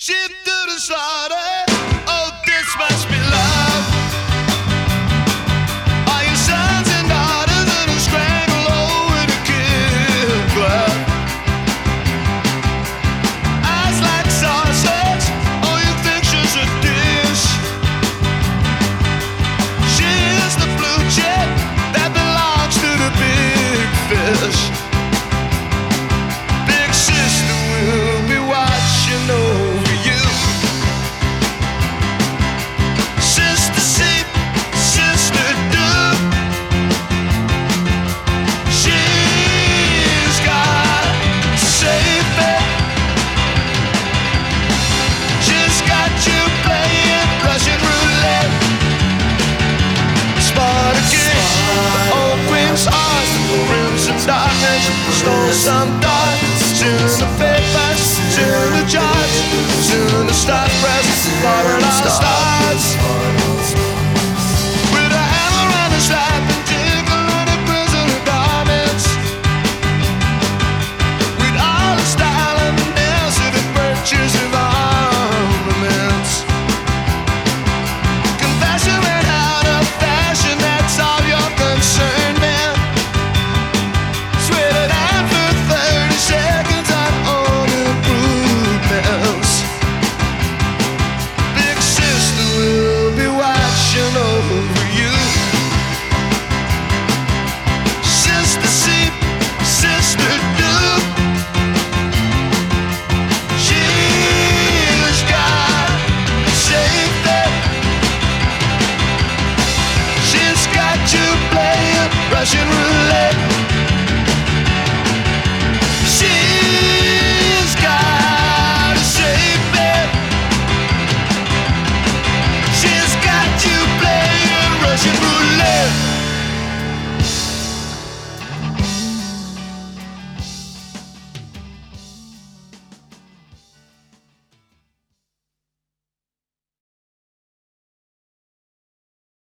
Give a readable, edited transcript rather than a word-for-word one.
Sheep to the slaughter. Oh, this must be love. Are your sons and daughters gonna scramble over to kill blood? Eyes like saucers. Oh, you think she's a dish? She is the blue chip that belongs to the big fish. Big sister will be watching over you. Sister sheep, sister dove. She's got to save it. She's got you playing Russian roulette. Spartacus, the old Queen's heart, the Prince of Darkness stole some.